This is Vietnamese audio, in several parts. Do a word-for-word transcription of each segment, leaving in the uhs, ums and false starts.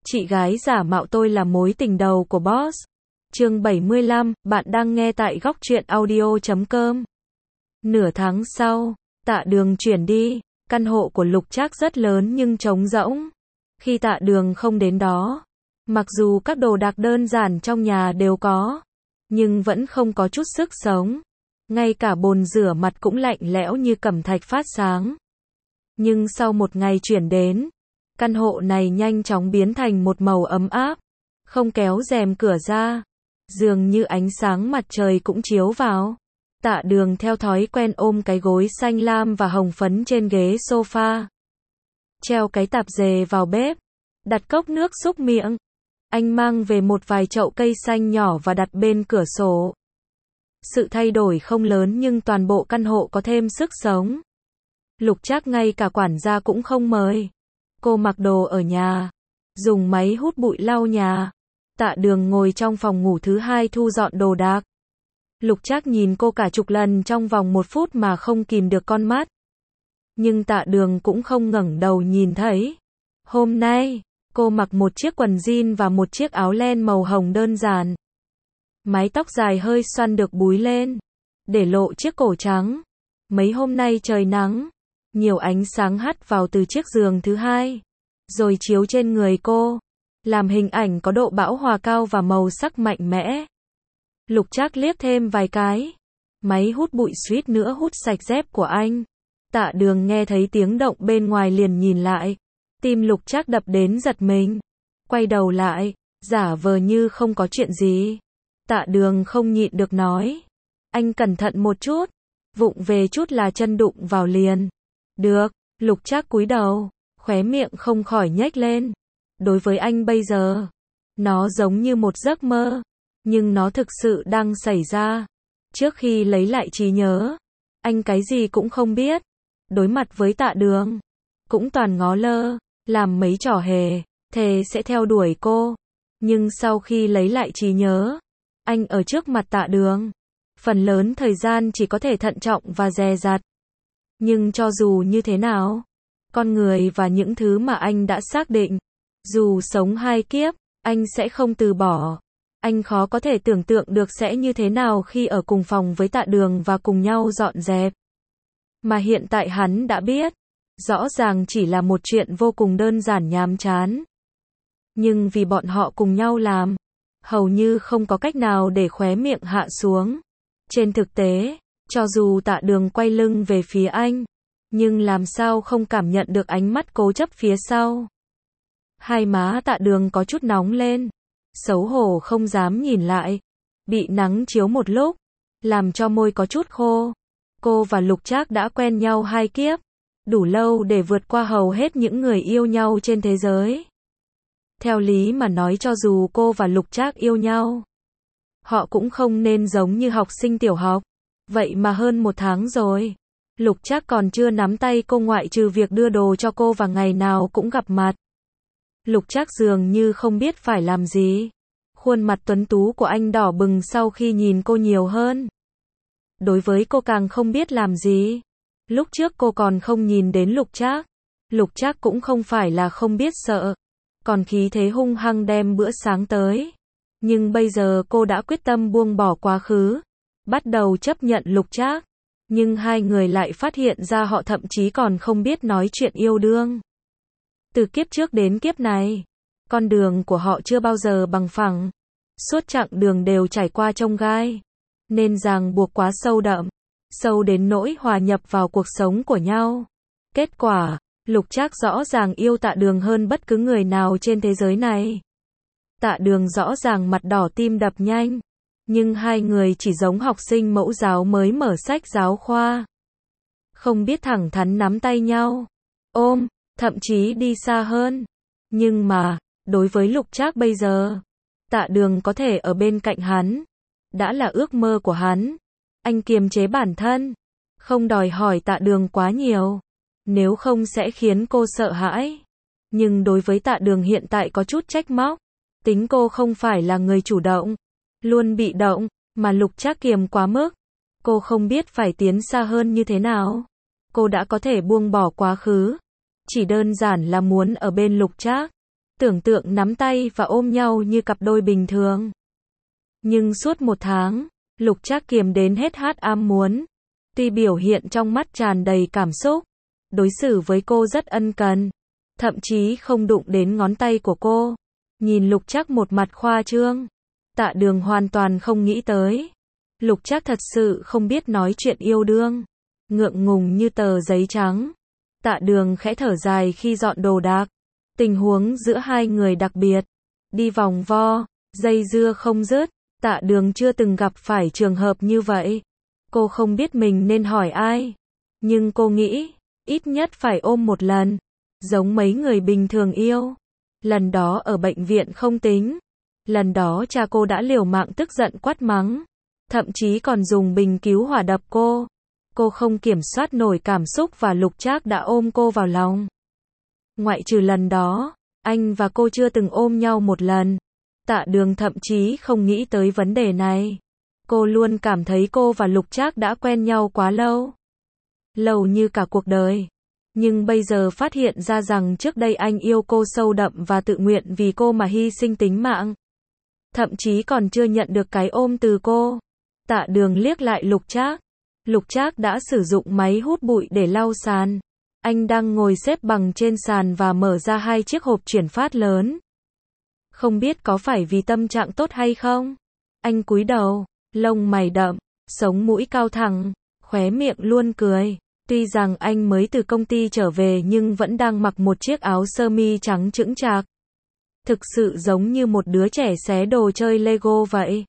Chị gái giả mạo tôi là mối tình đầu của boss. Chương bảy mươi lăm, bạn đang nghe tại góc truyện audio chấm com. Nửa tháng sau, Tạ Đường chuyển đi, căn hộ của Lục Trác rất lớn nhưng trống rỗng. Khi Tạ Đường không đến đó, mặc dù các đồ đạc đơn giản trong nhà đều có, nhưng vẫn không có chút sức sống. Ngay cả bồn rửa mặt cũng lạnh lẽo như cẩm thạch phát sáng. Nhưng sau một ngày chuyển đến, căn hộ này nhanh chóng biến thành một màu ấm áp. Không kéo rèm cửa ra, dường như ánh sáng mặt trời cũng chiếu vào. Tạ Đường theo thói quen ôm cái gối xanh lam và hồng phấn trên ghế sofa. Treo cái tạp dề vào bếp, đặt cốc nước súc miệng. Anh mang về một vài chậu cây xanh nhỏ và đặt bên cửa sổ. Sự thay đổi không lớn nhưng toàn bộ căn hộ có thêm sức sống. Lục Trác ngay cả quản gia cũng không mời. Cô mặc đồ ở nhà, dùng máy hút bụi lau nhà. Tạ Đường ngồi trong phòng ngủ thứ hai thu dọn đồ đạc. Lục Trác nhìn cô cả chục lần trong vòng một phút mà không kìm được con mắt. Nhưng Tạ Đường cũng không ngẩng đầu nhìn thấy. Hôm nay, cô mặc một chiếc quần jean và một chiếc áo len màu hồng đơn giản. Mái tóc dài hơi xoăn được búi lên, để lộ chiếc cổ trắng. Mấy hôm nay trời nắng, nhiều ánh sáng hắt vào từ chiếc giường thứ hai, rồi chiếu trên người cô, làm hình ảnh có độ bão hòa cao và màu sắc mạnh mẽ. Lục Trác liếc thêm vài cái, máy hút bụi suýt nữa hút sạch dép của anh. Tạ Đường nghe thấy tiếng động bên ngoài liền nhìn lại, tim Lục Trác đập đến giật mình. Quay đầu lại, giả vờ như không có chuyện gì. Tạ Đường không nhịn được nói, anh cẩn thận một chút, vụng về chút là chân đụng vào liền. Được, Lục Trác cúi đầu, khóe miệng không khỏi nhếch lên. Đối với anh bây giờ, nó giống như một giấc mơ, nhưng nó thực sự đang xảy ra. Trước khi lấy lại trí nhớ, anh cái gì cũng không biết. Đối mặt với Tạ Đường, cũng toàn ngó lơ, làm mấy trò hề, thề sẽ theo đuổi cô. Nhưng sau khi lấy lại trí nhớ, anh ở trước mặt Tạ Đường, phần lớn thời gian chỉ có thể thận trọng và dè dặt. Nhưng cho dù như thế nào, con người và những thứ mà anh đã xác định, dù sống hai kiếp, anh sẽ không từ bỏ. Anh khó có thể tưởng tượng được sẽ như thế nào khi ở cùng phòng với Tạ Đường và cùng nhau dọn dẹp. Mà hiện tại hắn đã biết, rõ ràng chỉ là một chuyện vô cùng đơn giản nhàm chán. Nhưng vì bọn họ cùng nhau làm, hầu như không có cách nào để khóe miệng hạ xuống. Trên thực tế, cho dù Tạ Đường quay lưng về phía anh, nhưng làm sao không cảm nhận được ánh mắt cố chấp phía sau. Hai má Tạ Đường có chút nóng lên, xấu hổ không dám nhìn lại. Bị nắng chiếu một lúc, làm cho môi có chút khô. Cô và Lục Trác đã quen nhau hai kiếp, đủ lâu để vượt qua hầu hết những người yêu nhau trên thế giới. Theo lý mà nói cho dù cô và Lục Trác yêu nhau, họ cũng không nên giống như học sinh tiểu học. Vậy mà hơn một tháng rồi, Lục Trác còn chưa nắm tay cô ngoại trừ việc đưa đồ cho cô và ngày nào cũng gặp mặt. Lục Trác dường như không biết phải làm gì. Khuôn mặt tuấn tú của anh đỏ bừng sau khi nhìn cô nhiều hơn. Đối với cô càng không biết làm gì. Lúc trước cô còn không nhìn đến Lục Trác. Lục Trác cũng không phải là không biết sợ, còn khí thế hung hăng đem bữa sáng tới. Nhưng bây giờ cô đã quyết tâm buông bỏ quá khứ, bắt đầu chấp nhận Lục Trác. Nhưng hai người lại phát hiện ra họ thậm chí còn không biết nói chuyện yêu đương. Từ kiếp trước đến kiếp này, con đường của họ chưa bao giờ bằng phẳng. Suốt chặng đường đều trải qua chông gai, nên ràng buộc quá sâu đậm, sâu đến nỗi hòa nhập vào cuộc sống của nhau. Kết quả, Lục Trác rõ ràng yêu Tạ Đường hơn bất cứ người nào trên thế giới này. Tạ Đường rõ ràng mặt đỏ tim đập nhanh, nhưng hai người chỉ giống học sinh mẫu giáo mới mở sách giáo khoa. Không biết thẳng thắn nắm tay nhau, ôm, thậm chí đi xa hơn. Nhưng mà, đối với Lục Trác bây giờ, Tạ Đường có thể ở bên cạnh hắn, đã là ước mơ của hắn. Anh kiềm chế bản thân, không đòi hỏi Tạ Đường quá nhiều, nếu không sẽ khiến cô sợ hãi. Nhưng đối với Tạ Đường hiện tại có chút trách móc, tính cô không phải là người chủ động, luôn bị động, mà Lục Trác kiềm quá mức. Cô không biết phải tiến xa hơn như thế nào. Cô đã có thể buông bỏ quá khứ, chỉ đơn giản là muốn ở bên Lục Trác. tưởng tượng nắm tay và ôm nhau như cặp đôi bình thường. Nhưng suốt một tháng, Lục Trác kiềm đến hết hát am muốn. Tuy biểu hiện trong mắt tràn đầy cảm xúc, đối xử với cô rất ân cần, thậm chí không đụng đến ngón tay của cô. Nhìn Lục Trác một mặt khoa trương, Tạ Đường hoàn toàn không nghĩ tới. Lục Trác thật sự không biết nói chuyện yêu đương, ngượng ngùng như tờ giấy trắng. Tạ Đường khẽ thở dài khi dọn đồ đạc. Tình huống giữa hai người đặc biệt, đi vòng vo, dây dưa không dứt. Tạ Đường chưa từng gặp phải trường hợp như vậy. Cô không biết mình nên hỏi ai, nhưng cô nghĩ, ít nhất phải ôm một lần, giống mấy người bình thường yêu. Lần đó ở bệnh viện không tính. Lần đó cha cô đã liều mạng tức giận quát mắng, thậm chí còn dùng bình cứu hỏa đập cô. Cô không kiểm soát nổi cảm xúc và Lục Trác đã ôm cô vào lòng. Ngoại trừ lần đó, anh và cô chưa từng ôm nhau một lần. Tạ Đường thậm chí không nghĩ tới vấn đề này. Cô luôn cảm thấy cô và Lục Trác đã quen nhau quá lâu. Lâu như cả cuộc đời. Nhưng bây giờ phát hiện ra rằng trước đây anh yêu cô sâu đậm và tự nguyện vì cô mà hy sinh tính mạng. Thậm chí còn chưa nhận được cái ôm từ cô. Tạ Đường liếc lại Lục Trác. Lục Trác đã sử dụng máy hút bụi để lau sàn. Anh đang ngồi xếp bằng trên sàn và mở ra hai chiếc hộp chuyển phát lớn. Không biết có phải vì tâm trạng tốt hay không? Anh cúi đầu, lông mày đậm, sống mũi cao thẳng, khóe miệng luôn cười. Tuy rằng anh mới từ công ty trở về nhưng vẫn đang mặc một chiếc áo sơ mi trắng chững chạc. Thực sự giống như một đứa trẻ xé đồ chơi Lego vậy.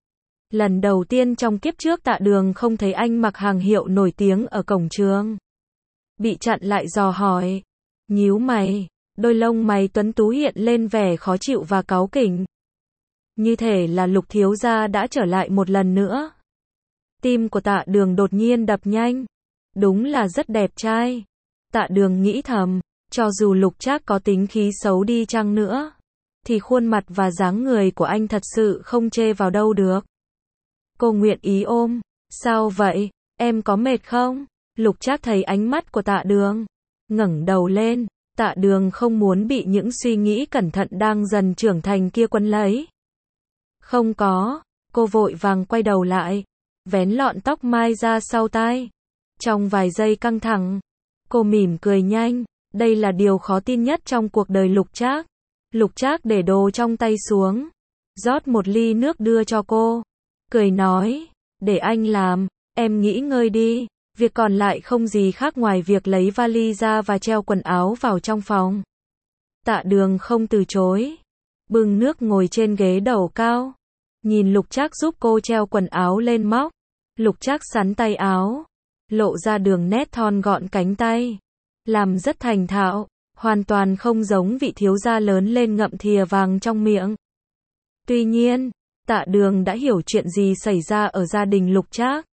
Lần đầu tiên trong kiếp trước Tạ Đường không thấy anh mặc hàng hiệu nổi tiếng ở cổng trường. Bị chặn lại dò hỏi. Nhíu mày, đôi lông mày tuấn tú hiện lên vẻ khó chịu và cáu kỉnh. Như thể là Lục thiếu gia đã trở lại một lần nữa. Tim của Tạ Đường đột nhiên đập nhanh. Đúng là rất đẹp trai. Tạ Đường nghĩ thầm, cho dù Lục Trác có tính khí xấu đi chăng nữa, thì khuôn mặt và dáng người của anh thật sự không chê vào đâu được. Cô nguyện ý ôm. Sao vậy, em có mệt không? Lục Trác thấy ánh mắt của Tạ Đường, ngẩng đầu lên. Tạ Đường không muốn bị những suy nghĩ cẩn thận đang dần trưởng thành kia quấn lấy. Không có, cô vội vàng quay đầu lại, vén lọn tóc mai ra sau tai. Trong vài giây căng thẳng, cô mỉm cười nhanh. Đây là điều khó tin nhất trong cuộc đời Lục Trác. Lục Trác để đồ trong tay xuống, rót một ly nước đưa cho cô, cười nói, để anh làm, em nghỉ ngơi đi. Việc còn lại không gì khác ngoài việc lấy vali ra và treo quần áo vào trong phòng. Tạ Đường không từ chối, bưng nước ngồi trên ghế đầu cao, nhìn Lục Trác giúp cô treo quần áo lên móc. Lục Trác xắn tay áo, lộ ra đường nét thon gọn cánh tay, làm rất thành thạo, hoàn toàn không giống vị thiếu gia lớn lên ngậm thìa vàng trong miệng. Tuy nhiên, Tạ Đường đã hiểu chuyện gì xảy ra ở gia đình Lục Trác.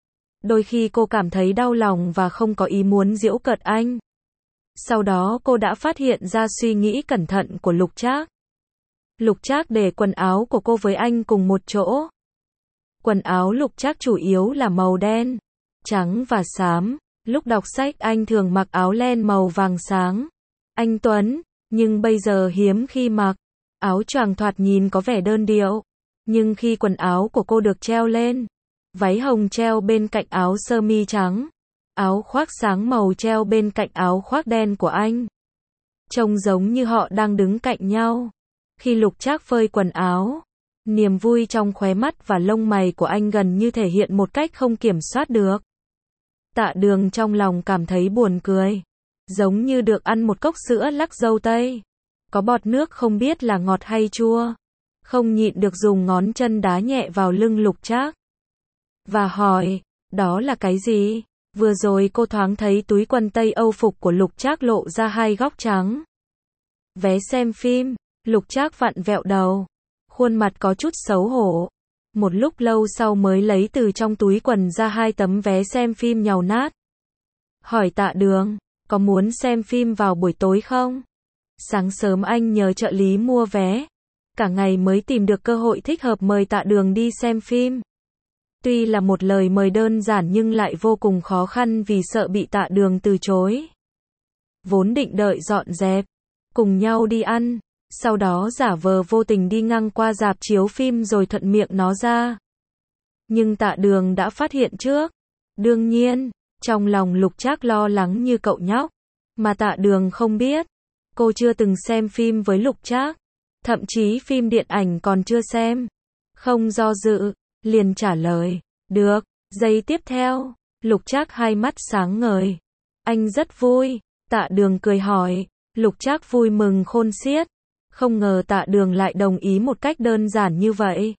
Đôi khi cô cảm thấy đau lòng và không có ý muốn giễu cợt anh. Sau đó cô đã phát hiện ra suy nghĩ cẩn thận của Lục Trác. Lục Trác để quần áo của cô với anh cùng một chỗ. Quần áo Lục Trác chủ yếu là màu đen, trắng và xám. Lúc đọc sách anh thường mặc áo len màu vàng sáng, anh tuấn, nhưng bây giờ hiếm khi mặc. Áo choàng thoạt nhìn có vẻ đơn điệu, nhưng khi quần áo của cô được treo lên, váy hồng treo bên cạnh áo sơ mi trắng, áo khoác sáng màu treo bên cạnh áo khoác đen của anh, trông giống như họ đang đứng cạnh nhau. Khi Lục Trác phơi quần áo, niềm vui trong khóe mắt và lông mày của anh gần như thể hiện một cách không kiểm soát được. Tạ Đường trong lòng cảm thấy buồn cười, giống như được ăn một cốc sữa lắc dâu tây, có bọt nước không biết là ngọt hay chua. Không nhịn được dùng ngón chân đá nhẹ vào lưng Lục Trác và hỏi, đó là cái gì? Vừa rồi cô thoáng thấy túi quần tây Âu phục của Lục Trác lộ ra hai góc trắng. Vé xem phim. Lục Trác vặn vẹo đầu, khuôn mặt có chút xấu hổ. Một lúc lâu sau mới lấy từ trong túi quần ra hai tấm vé xem phim nhàu nát. Hỏi Tạ Đường, có muốn xem phim vào buổi tối không? Sáng sớm anh nhờ trợ lý mua vé, cả ngày mới tìm được cơ hội thích hợp mời Tạ Đường đi xem phim. Tuy là một lời mời đơn giản nhưng lại vô cùng khó khăn vì sợ bị Tạ Đường từ chối. Vốn định đợi dọn dẹp, cùng nhau đi ăn, sau đó giả vờ vô tình đi ngang qua rạp chiếu phim rồi thuận miệng nó ra. Nhưng Tạ Đường đã phát hiện trước. Đương nhiên, trong lòng Lục Trác lo lắng như cậu nhóc, mà Tạ Đường không biết. Cô chưa từng xem phim với Lục Trác, thậm chí phim điện ảnh còn chưa xem. Không do dự, liền trả lời, được. Giây tiếp theo, Lục Trác hai mắt sáng ngời. Anh rất vui. Tạ Đường cười hỏi. Lục Trác vui mừng khôn xiết. Không ngờ Tạ Đường lại đồng ý một cách đơn giản như vậy.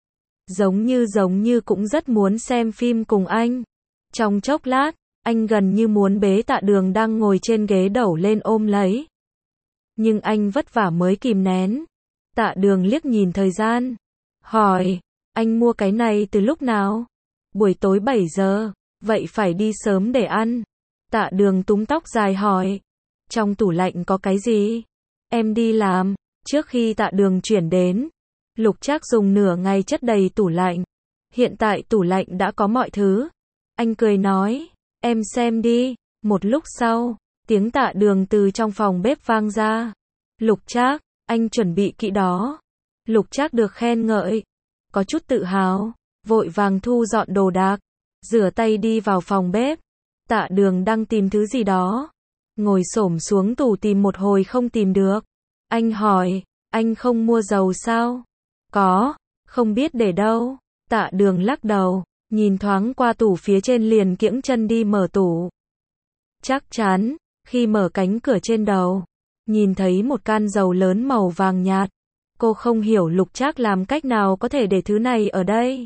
Giống như giống như cũng rất muốn xem phim cùng anh. Trong chốc lát, anh gần như muốn bế Tạ Đường đang ngồi trên ghế đẩu lên ôm lấy. Nhưng anh vất vả mới kìm nén. Tạ Đường liếc nhìn thời gian. Hỏi, anh mua cái này từ lúc nào? Buổi tối bảy giờ, vậy phải đi sớm để ăn. Tạ Đường túm tóc dài hỏi. Trong tủ lạnh có cái gì? Em đi làm. Trước khi Tạ Đường chuyển đến, Lục Trác dùng nửa ngày chất đầy tủ lạnh. Hiện tại tủ lạnh đã có mọi thứ. Anh cười nói, em xem đi. Một lúc sau, tiếng Tạ Đường từ trong phòng bếp vang ra. Lục Trác, anh chuẩn bị kỹ đó. Lục Trác được khen ngợi, có chút tự hào, vội vàng thu dọn đồ đạc, rửa tay đi vào phòng bếp. Tạ Đường đang tìm thứ gì đó, ngồi xổm xuống tủ tìm một hồi không tìm được. Anh hỏi, anh không mua dầu sao? Có, không biết để đâu. Tạ Đường lắc đầu, nhìn thoáng qua tủ phía trên liền kiễng chân đi mở tủ. Chắc chắn, khi mở cánh cửa trên đầu, nhìn thấy một can dầu lớn màu vàng nhạt. Cô không hiểu Lục Trác làm cách nào có thể để thứ này ở đây.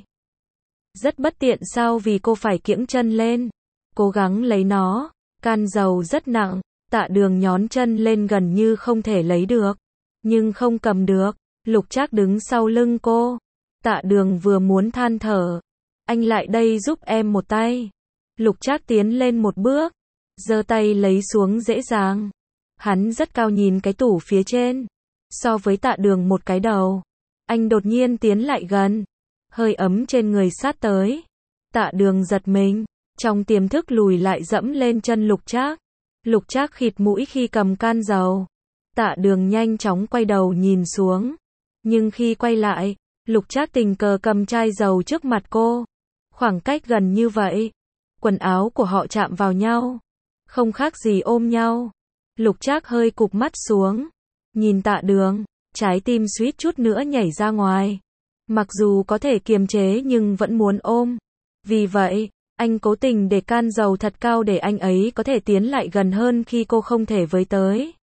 Rất bất tiện sao vì cô phải kiễng chân lên. Cố gắng lấy nó, can dầu rất nặng, Tạ Đường nhón chân lên gần như không thể lấy được. Nhưng không cầm được, Lục Trác đứng sau lưng cô. Tạ Đường vừa muốn than thở. Anh lại đây giúp em một tay. Lục Trác tiến lên một bước, giơ tay lấy xuống dễ dàng. Hắn rất cao nhìn cái tủ phía trên. So với Tạ Đường một cái đầu. Anh đột nhiên tiến lại gần. Hơi ấm trên người sát tới. Tạ Đường giật mình. Trong tiềm thức lùi lại dẫm lên chân Lục Trác. Lục Trác khịt mũi khi cầm can dầu. Tạ Đường nhanh chóng quay đầu nhìn xuống. Nhưng khi quay lại, Lục Trác tình cờ cầm chai dầu trước mặt cô. Khoảng cách gần như vậy. Quần áo của họ chạm vào nhau. Không khác gì ôm nhau. Lục Trác hơi cụp mắt xuống. Nhìn Tạ Đường, trái tim suýt chút nữa nhảy ra ngoài. Mặc dù có thể kiềm chế nhưng vẫn muốn ôm. Vì vậy, anh cố tình để can dầu thật cao để anh ấy có thể tiến lại gần hơn khi cô không thể với tới.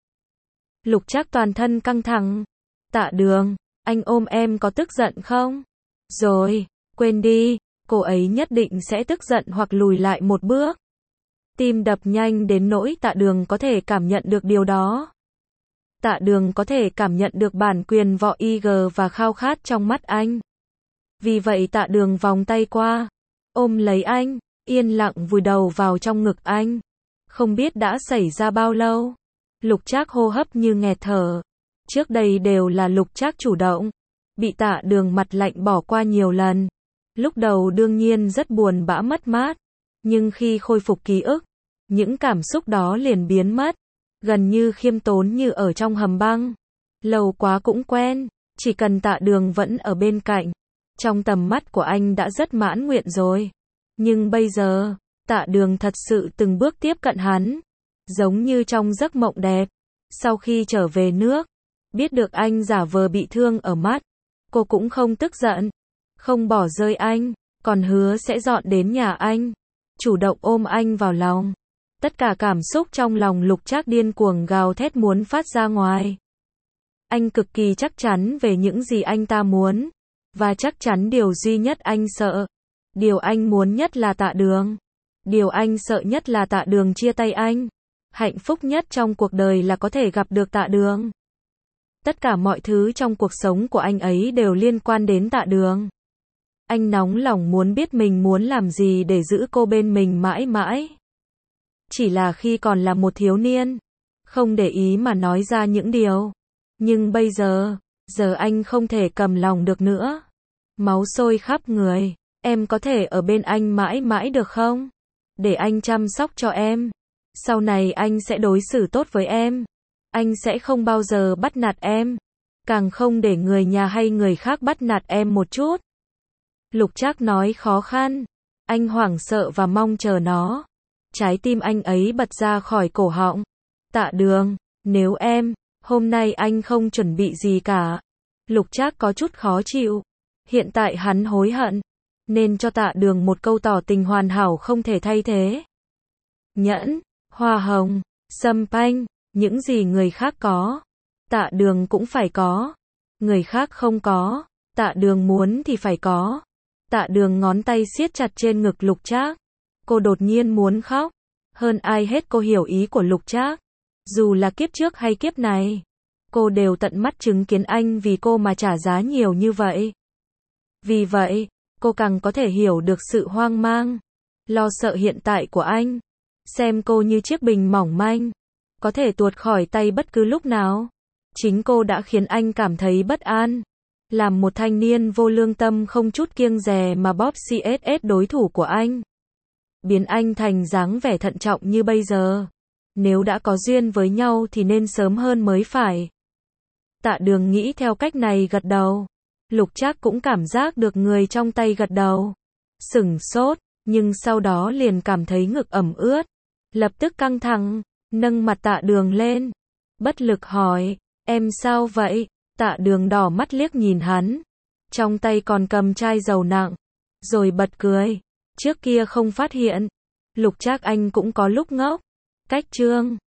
Lục Trác toàn thân căng thẳng. Tạ Đường, anh ôm em có tức giận không? Rồi, quên đi, cô ấy nhất định sẽ tức giận hoặc lùi lại một bước. Tim đập nhanh đến nỗi Tạ Đường có thể cảm nhận được điều đó. Tạ Đường có thể cảm nhận được bản quyền võ i giê và khao khát trong mắt anh. Vì vậy Tạ Đường vòng tay qua, ôm lấy anh, yên lặng vùi đầu vào trong ngực anh. Không biết đã xảy ra bao lâu. Lục Trác hô hấp như nghẹt thở. Trước đây đều là Lục Trác chủ động. Bị Tạ Đường mặt lạnh bỏ qua nhiều lần. Lúc đầu đương nhiên rất buồn bã mất mát. Nhưng khi khôi phục ký ức, những cảm xúc đó liền biến mất. Gần như khiêm tốn như ở trong hầm băng. Lâu quá cũng quen. Chỉ cần Tạ Đường vẫn ở bên cạnh. Trong tầm mắt của anh đã rất mãn nguyện rồi. Nhưng bây giờ, Tạ Đường thật sự từng bước tiếp cận hắn. Giống như trong giấc mộng đẹp. Sau khi trở về nước, biết được anh giả vờ bị thương ở mắt, cô cũng không tức giận, không bỏ rơi anh, còn hứa sẽ dọn đến nhà anh, chủ động ôm anh vào lòng. Tất cả cảm xúc trong lòng Lục Trác điên cuồng gào thét muốn phát ra ngoài. Anh cực kỳ chắc chắn về những gì anh ta muốn, và chắc chắn điều duy nhất anh sợ. Điều anh muốn nhất là Tạ Đường. Điều anh sợ nhất là Tạ Đường chia tay anh. Hạnh phúc nhất trong cuộc đời là có thể gặp được Tạ Đường. Tất cả mọi thứ trong cuộc sống của anh ấy đều liên quan đến Tạ Đường. Anh nóng lòng muốn biết mình muốn làm gì để giữ cô bên mình mãi mãi. Chỉ là khi còn là một thiếu niên, không để ý mà nói ra những điều. Nhưng bây giờ, giờ anh không thể cầm lòng được nữa. Máu sôi khắp người. Em có thể ở bên anh mãi mãi được không? Để anh chăm sóc cho em. Sau này anh sẽ đối xử tốt với em. Anh sẽ không bao giờ bắt nạt em. càng không để người nhà hay người khác bắt nạt em một chút. Lục Trác nói khó khăn. Anh hoảng sợ và mong chờ nó. Trái tim anh ấy bật ra khỏi cổ họng. Tạ Đường, nếu em, hôm nay anh không chuẩn bị gì cả. Lục Trác có chút khó chịu. Hiện tại hắn hối hận. Nên cho Tạ Đường một câu tỏ tình hoàn hảo không thể thay thế. Nhẫn, hoa hồng, sâm panh, những gì người khác có. Tạ Đường cũng phải có. Người khác không có. Tạ Đường muốn thì phải có. Tạ Đường ngón tay siết chặt trên ngực Lục Trác. Cô đột nhiên muốn khóc. Hơn ai hết cô hiểu ý của Lục Trác. Dù là kiếp trước hay kiếp này, cô đều tận mắt chứng kiến anh vì cô mà trả giá nhiều như vậy. Vì vậy, cô càng có thể hiểu được sự hoang mang, lo sợ hiện tại của anh. Xem cô như chiếc bình mỏng manh, có thể tuột khỏi tay bất cứ lúc nào. Chính cô đã khiến anh cảm thấy bất an. Làm một thanh niên vô lương tâm không chút kiêng dè mà bóp xê ét ét đối thủ của anh. Biến anh thành dáng vẻ thận trọng như bây giờ. Nếu đã có duyên với nhau thì nên sớm hơn mới phải. Tạ Đường nghĩ theo cách này gật đầu. Lục Trác cũng cảm giác được người trong tay gật đầu. Sửng sốt, nhưng sau đó liền cảm thấy ngực ẩm ướt. Lập tức căng thẳng, nâng mặt Tạ Đường lên. Bất lực hỏi, em sao vậy? Tạ Đường đỏ mắt liếc nhìn hắn. Trong tay còn cầm chai dầu nặng. Rồi bật cười. Trước kia không phát hiện. Lục Trác anh cũng có lúc ngốc. Cách chương